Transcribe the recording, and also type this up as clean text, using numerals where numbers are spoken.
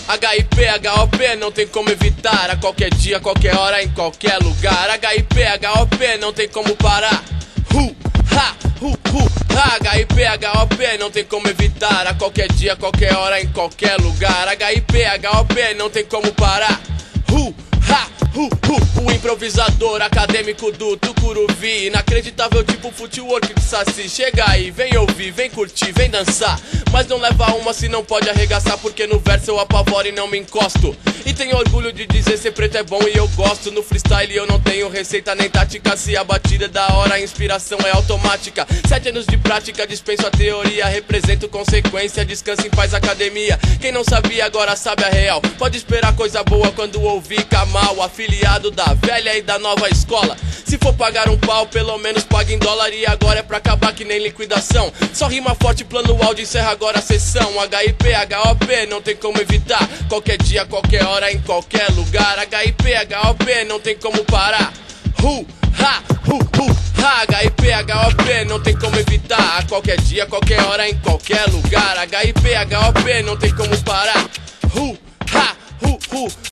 HIP, HOP, não tem como evitar. A qualquer dia, a qualquer hora, em qualquer lugar. HIP, HOP, não tem como parar. HIP, HOP, não tem como evitar. A qualquer dia, a qualquer hora, em qualquer lugar. HIP, HOP, não tem como parar. O improvisador acadêmico do Tucuruvi, inacreditável tipo footwork de Saci. Chega aí, vem ouvir, vem curtir, vem dançar. Mas não leva uma se não pode arregaçar, porque no verso eu apavoro e não me encosto. E tenho orgulho de dizer ser preto é bom e eu gosto. No freestyle eu não tenho receita nem tática. Se a batida é da hora, a inspiração é automática. 7 anos de prática, dispenso a teoria. Represento consequência, descansa em paz, academia. Quem não sabia agora sabe a real. Pode esperar coisa boa quando ouvir Kamal, afiliado da velha e da nova escola. Se for pagar um pau, pelo menos pague em dólar. E agora é pra acabar que nem liquidação. Só rima forte, plano áudio, encerra agora a sessão. HIP, HOP, não tem como evitar. Qualquer dia, qualquer hora, em qualquer lugar. HIP, HOP, não tem como parar. HIP, HOP, não tem como evitar. A qualquer dia, qualquer hora, em qualquer lugar. HIP, HOP, não tem como parar.